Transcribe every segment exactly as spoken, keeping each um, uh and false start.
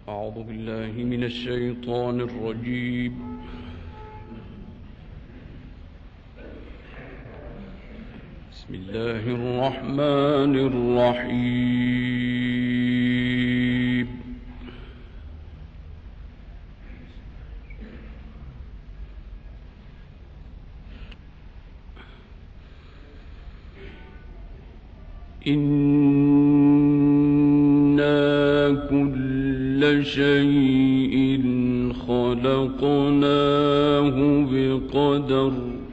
أعوذ بالله من الشيطان الرجيم. بسم الله الرحمن الرحيم. إنا كل شيء خلقناه بقدر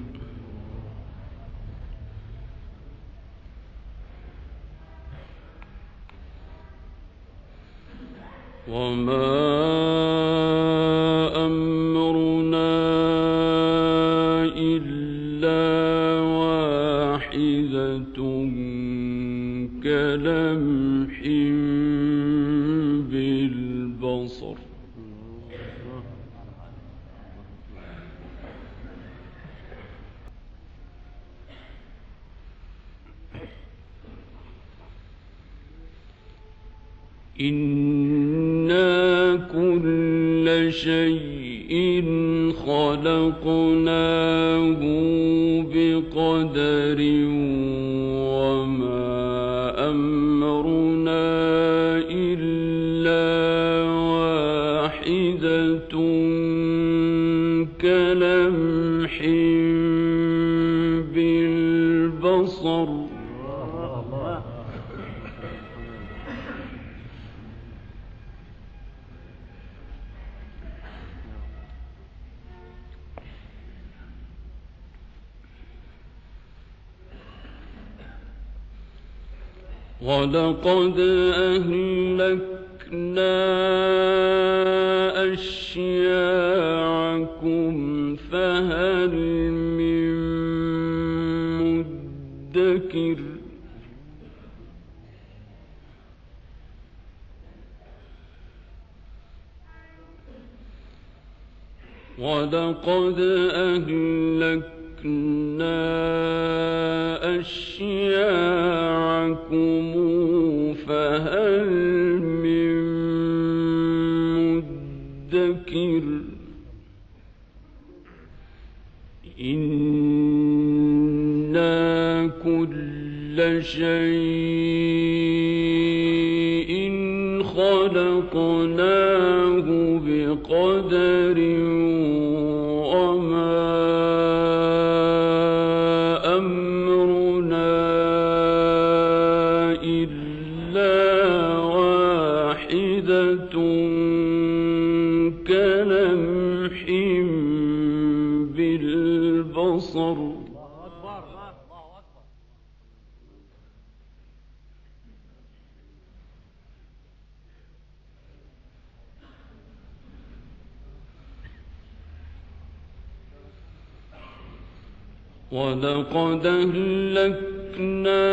وما أمرنا إلا واحدة كلمح بالبصر إنا كل شيء خلقناه بقدر وما أمرنا إلا واحدة كلمح بالبصر ولقد أهلكنا أشياعكم فهل من مدكر ولقد أهلكنا أشياعكم فهل من مدكر إنا كل شيء خلقناه بقدر وما أمرنا إلا واحدة كلمح بالبصر ولقد أهلكنا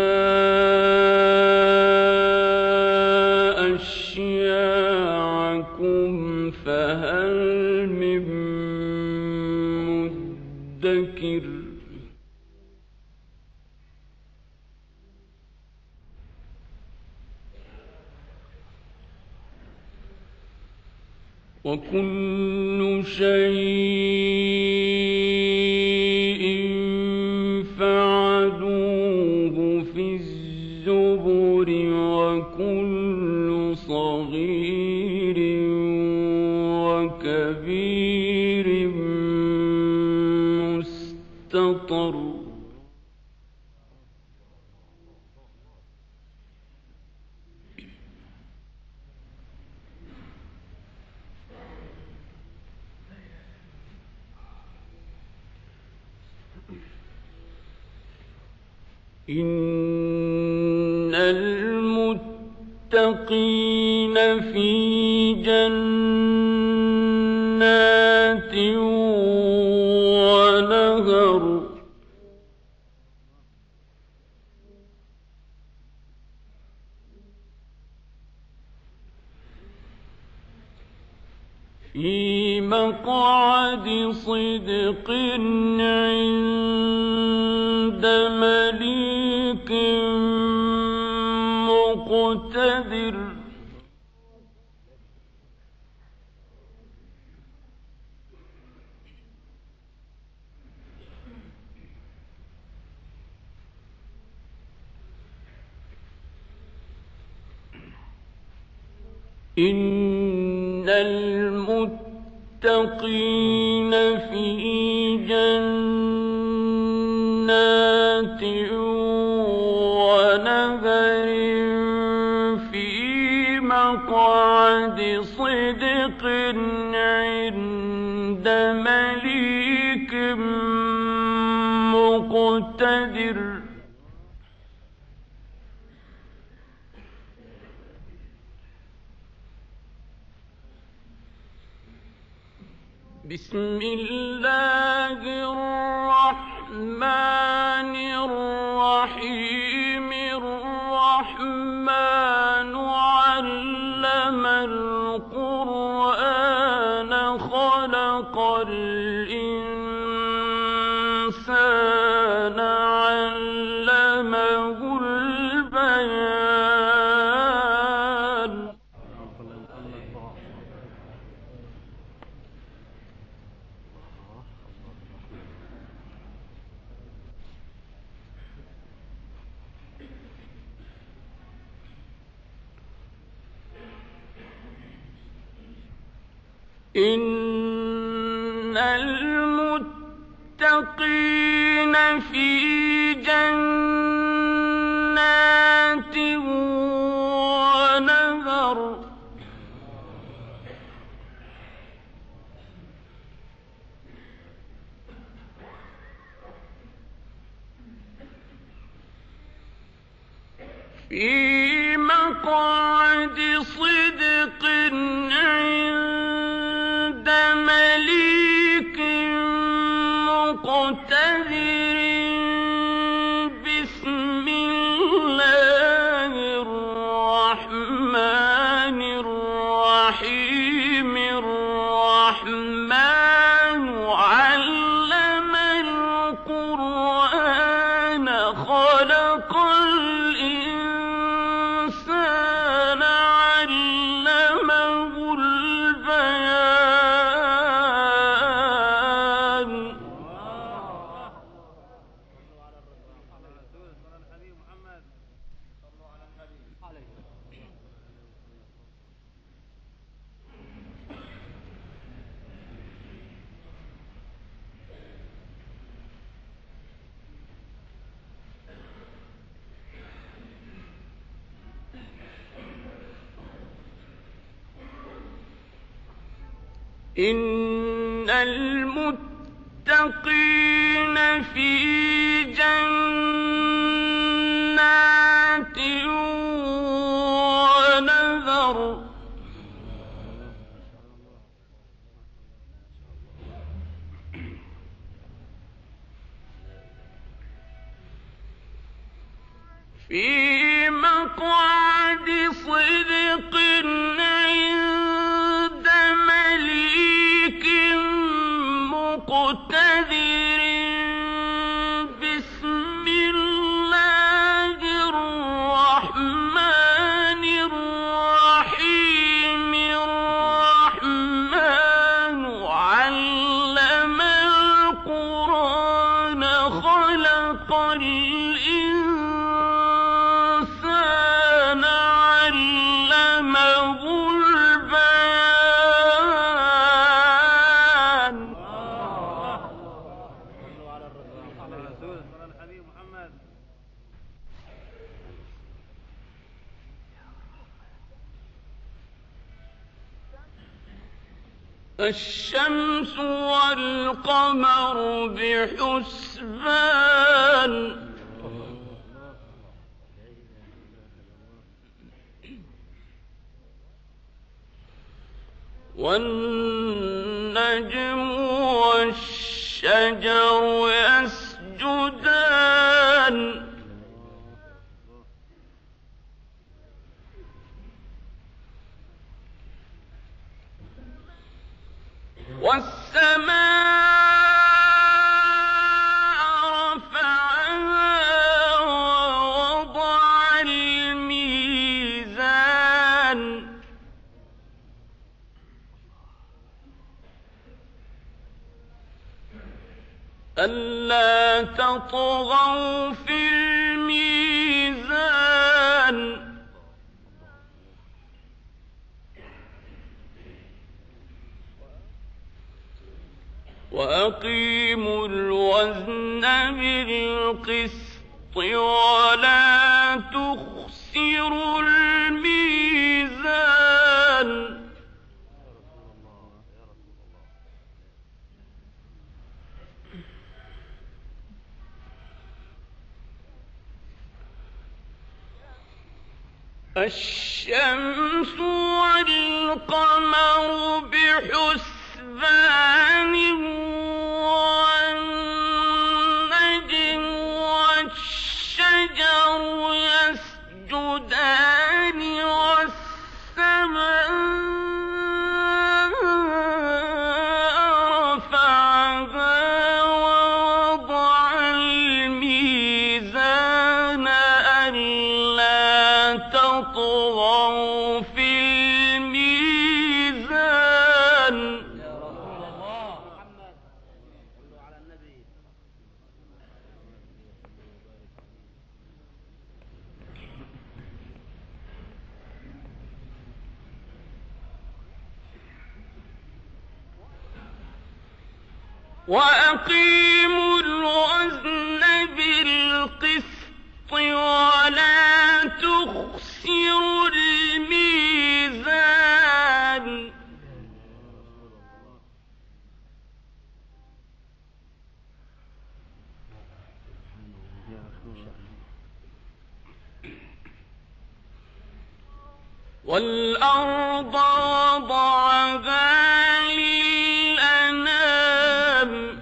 أشياعكم فهل من مدكر وكل شيء فعلوه في الزبر وكل صغير وكبير مستطر إن المتقين في جنات ونهر في مقعد صدق عند مليك مقتدر إن المتقين في جنات ونهر في مقعد صدق عند مليك مقتدر. بسم الله الرحمن الرحيم. الرحمن علم القرآن خلق الإنسان علمه البيان. إن المتقين في جنات ونهر في مقعد صدق عند مليك مقتدر. بسم الله الرحمن الرحيم. الرحمن علم القرآن خلق الإنسان علمه البيان. إن المتقين في جنات ونهر في مقعد صدق عند مليك مقتدر. بسم الله الرحمن الرحيم. الرحمن علم القرآن خلق الإنسان علمه البيان. الشمس والقمر بحسبان. والنجم والشجر يسجدان. والسماء رفعها ووضع الميزان. ألا تطغوا في الميزان وأقيموا الوزن بالقسط ولا تخسروا الميزان الشمس والقمر بحسبان والنجم والشجر يسجدان والسماء رفعها ووضع الميزان ألا تطغوا في الميزان. يا رسول الله محمد صلوا على النبي. وأقيموا الوزن بالقسط ولا تخسروا الميزان والأرض وضعها للأنام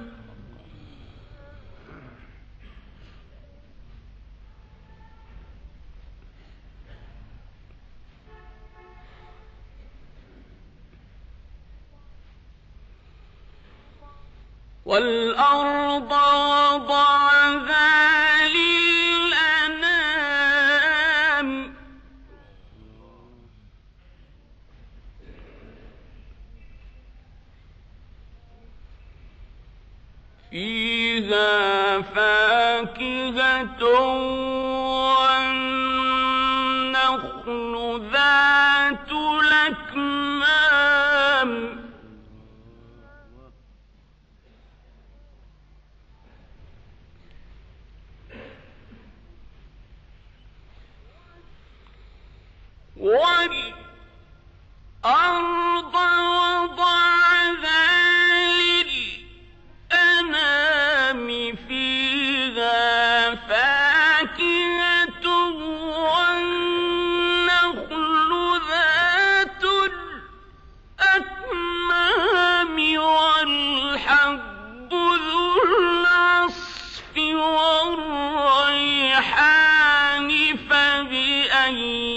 والأرض وضعها للأنام فيها فاكهة والنخل ذات الأكمام والأرض وضعها للأنام فيها فاكهة والنخل ذات الأكمام والحب ذو العصف والريحان فبأي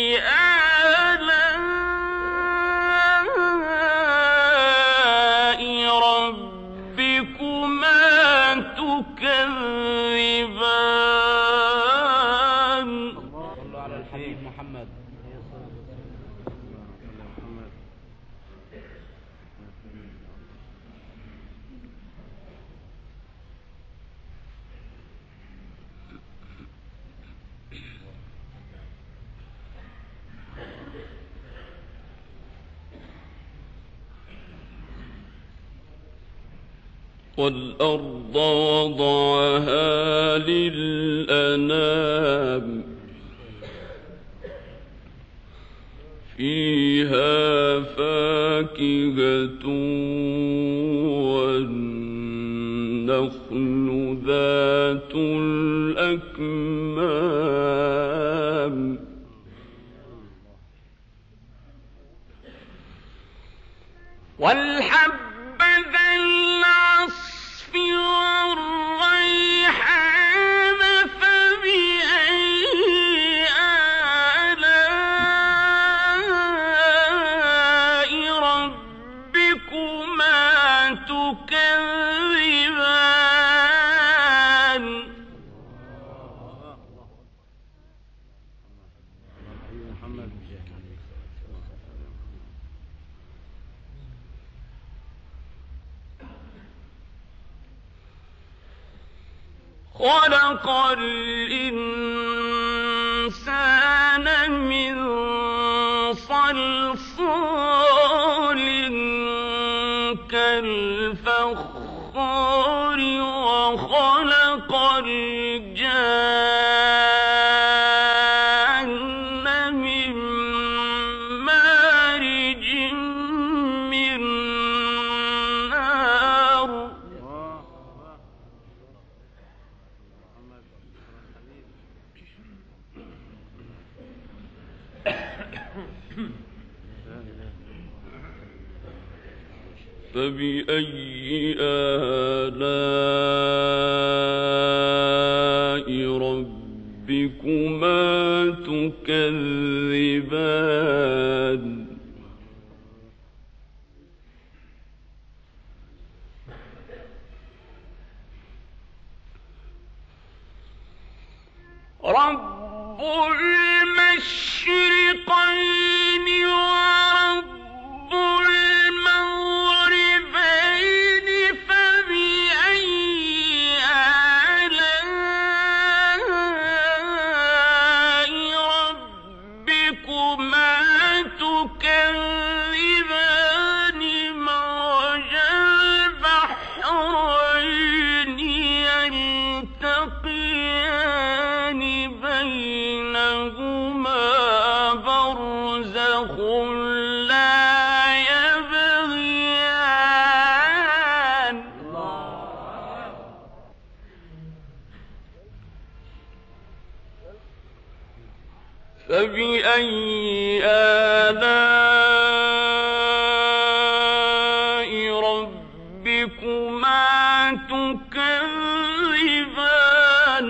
والأرض وضعها للأنام فيها فاكهة والنخل ذات الأكمام والحب ذا العصف والريحان فبأي آلاء ربكما تكذبان خلق الإنسان من صلصال كالفخار فبأي آلاء ربكما تكذبان رب المشرقين ورب المغربين فبأي آلاء ربكما تكذبان مرج البحرين يلتقيان بينهما برزخ لا يبغيان فبأي آلاء ربكما تكذبان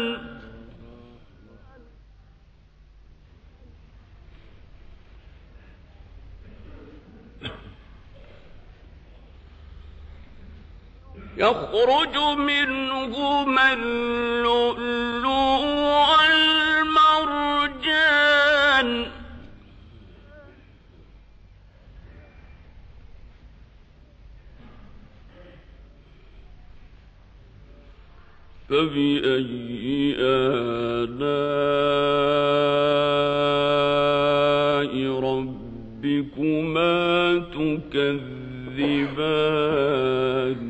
يخرج منهما اللؤلؤ والمرجان فبأي آلاء ربكما تكذبان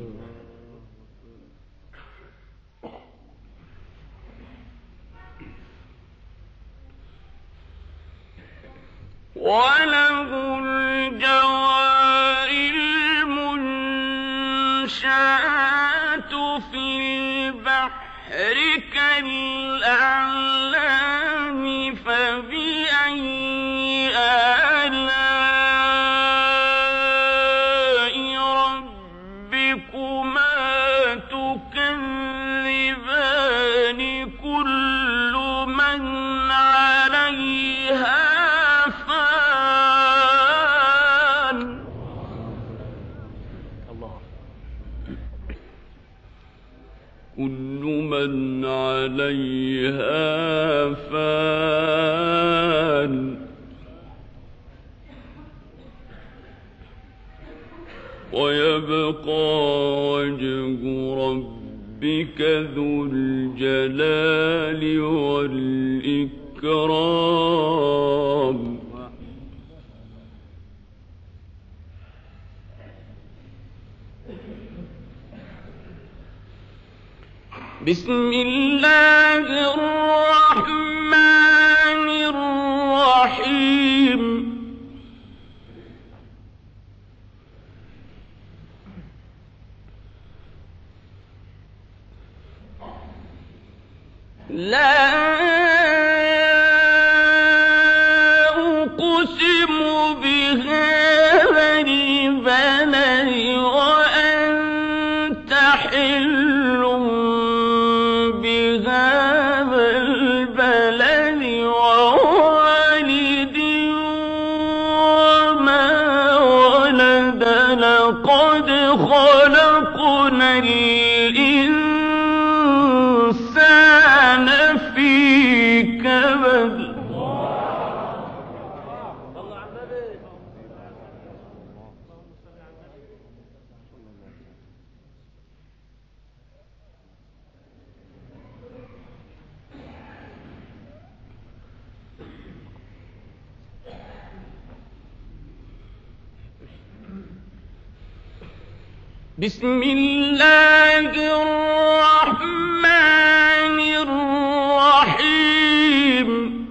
وله الجوار المنشآت في البحر كالأعلام فبأي آلاء ربكما تكذبان كل من عليها كل من عليها فان ويبقى وجه ربك ذو الجلال والإكرام بسم الله الرحمن الرحيم لا أقسم بهذا البلد وأنت حل بهذا البلد ووالد وما ولد لقد خلقنا الإنسان في كبد بسم الله الرحمن الرحيم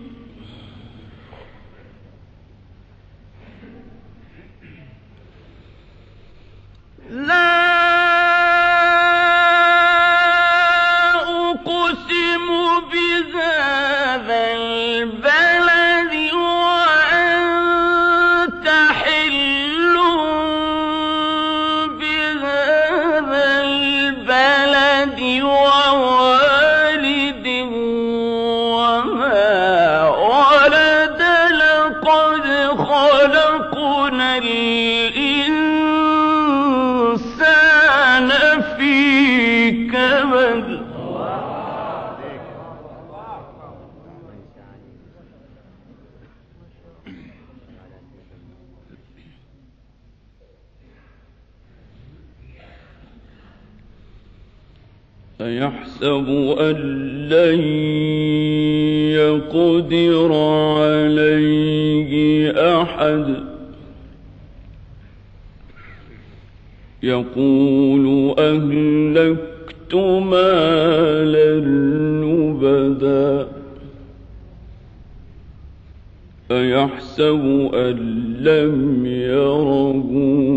لا أقسم بهذا البلد وأنت حل خلقنا الإنسان في كبد أيحسب أن لن يقدر عليه أحد يقول أهلكت مالا لبدا أيحسب أن لم يره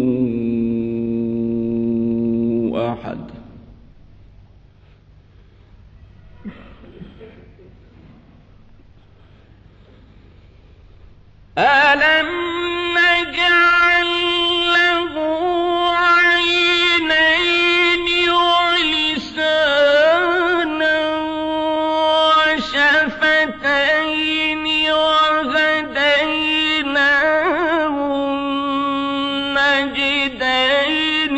أحد ألم نجعل له عينين ولسانا وشفتين وهديناه النجدين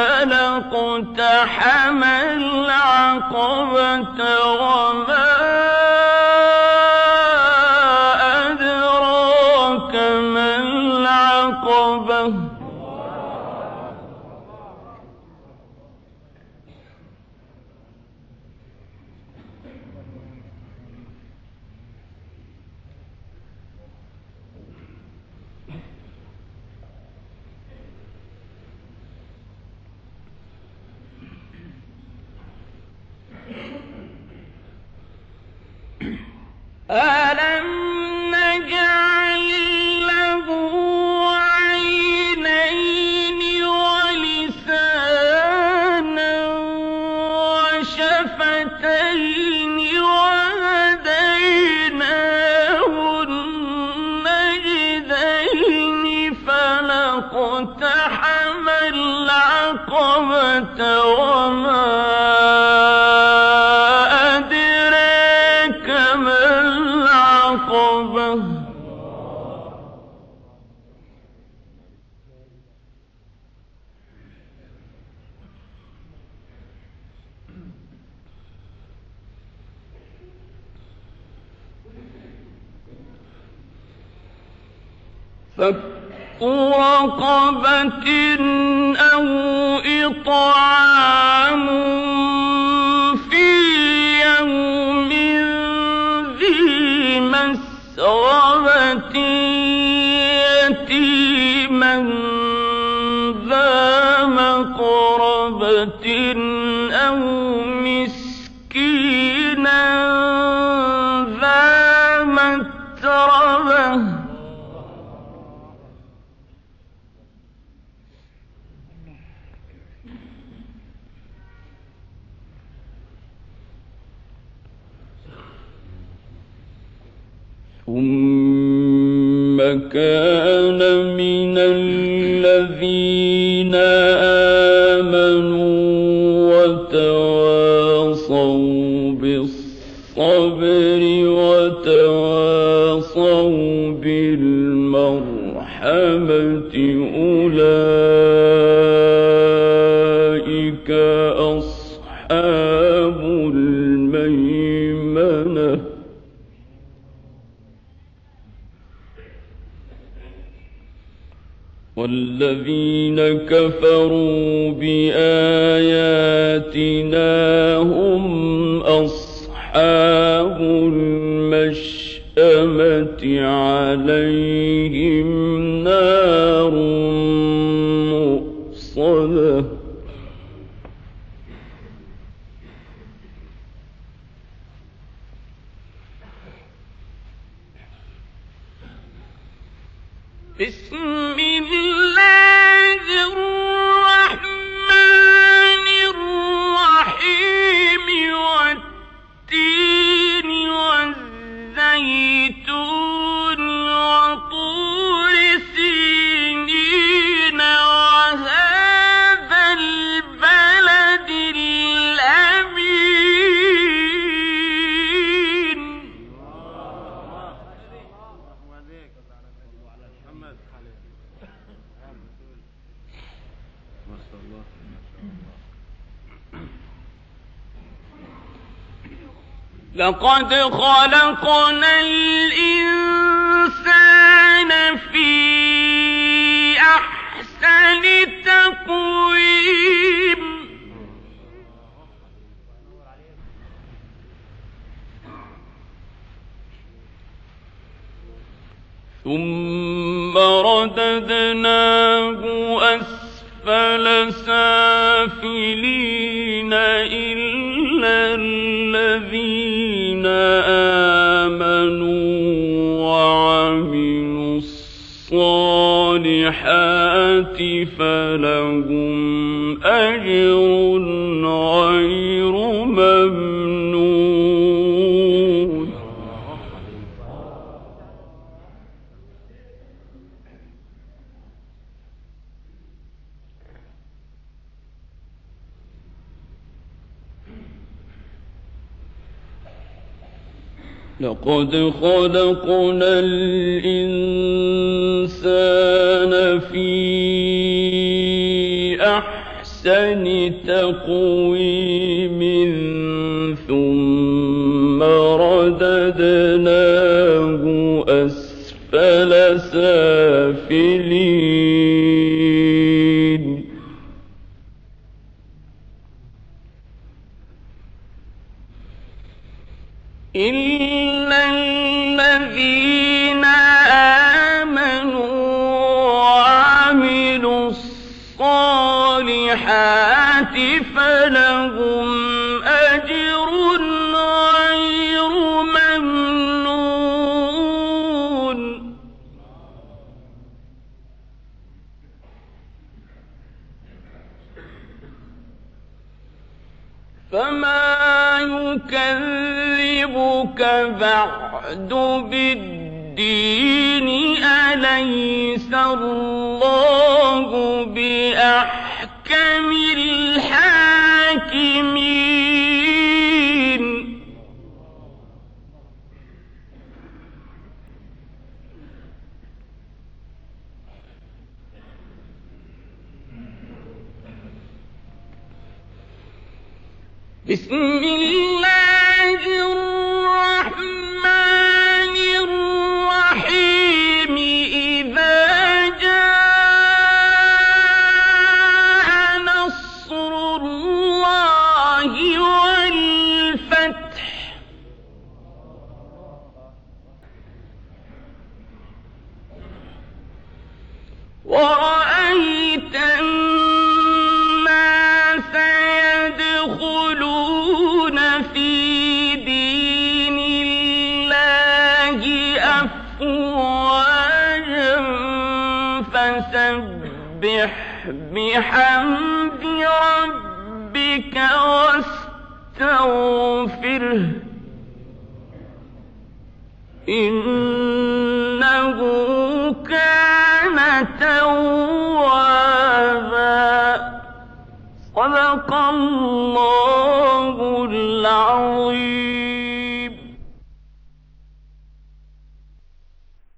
فلاقتحم العقبة وما ألم نجعل له عينين ولسانا وشفتين وهديناه النجدين فلاقتحم العقبة وما فك رقبة أو إطعام في يوم ذي مسغبة يتيما ذا مقربة أو مسكينا ذا متربة ثم كان من الذين آمنوا وتواصوا بالصبر وتواصوا بالمرحمة أولئك أصحاب الميمنة والذين كفروا بآياتنا هم أصحاب المشأمة عليهم نار مؤصدة بسم الله الرحمن الرحيم والتين والزيتون وطور سينين وهذا البلد الأمين لقد خلقنا الإنسان في أحسن تقويم ثم رددناه أسفل سافلين إلا الذين آمنوا وعملوا الصالحات فلهم أجر غير ممنون. لقد خلقنا الإنسان في أحسن تقويم ثم رددناه أسفل سافلين إلا الذين آمنوا وعملوا الصالحات فلهم أجر غير ممنون. فما يكذبك بعد بالدين أليس الله بأحكم الحاكمين. بسم الله الرحمن الرحيم. إذا جاء نصر الله والفتح ورأيت الناس يدخلون في دين الله أفواجا فسبح بحمد ربك واستغفره إنه كان توابا. صدق الله